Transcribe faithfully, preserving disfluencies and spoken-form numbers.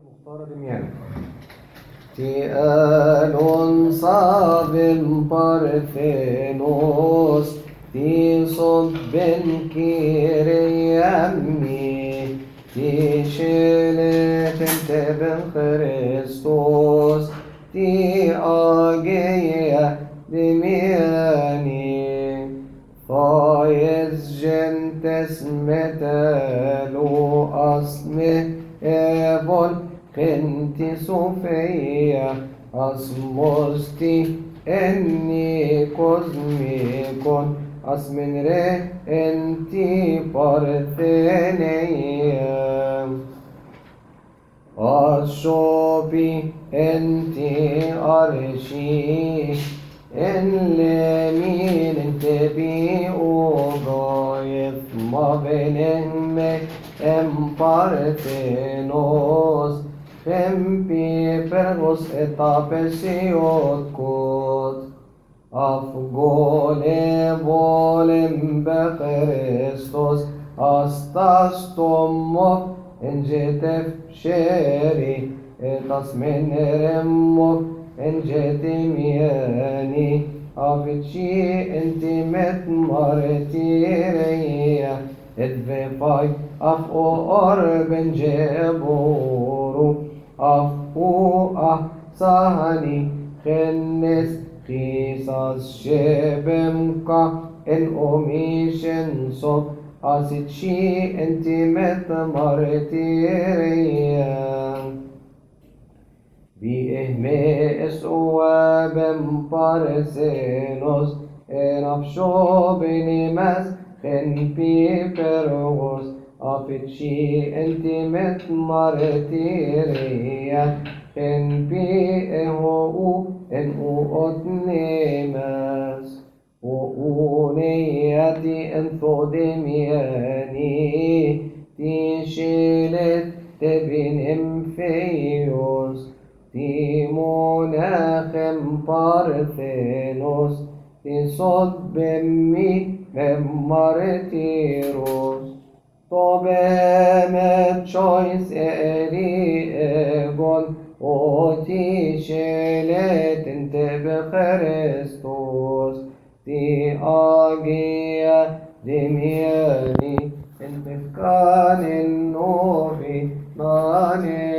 مختار دميان تيالون صابن بارثينوس تي صبن كيريامي تي شلت انت بن خريستوس تي آجيا دمياني فايز جنتس متالو أصمه إبول كنت صوفيا أصمستي إني كوزميكون أسمن ري إنتي بارثينيا أشوبي إنتي أرشي إن لمين انت بي أوغايف ما بينهم ام بارثينوس ام بي فرغوس اتابسيوت كوت أفغولي بولم بخريستوس أستاستوموف إن جيتف شيري تصمن رموف إن جيتي مياني أفتشي انتي مت مرتيريا ادفاي أفو أربن جبورو أفو أحساني خنس خيساس شبمكا إن أميشن صف أسيتشي انتي مت مرتيريا بإهمي إسوا بن بارسينوس إن أفشو بنمس خن بي بروس أفتشي انتي مت مرتيريا خن بي إهو إن أتنمس وأونيتي أنثو دمياني تشيلت تبنم فيوس تيموناخم بارثينوس تصد بمي ممارتيروس طبعا تشويس إري إغول وتي شلت انت بخريستوس تي آجيا دمياني انت كان النوبي ناني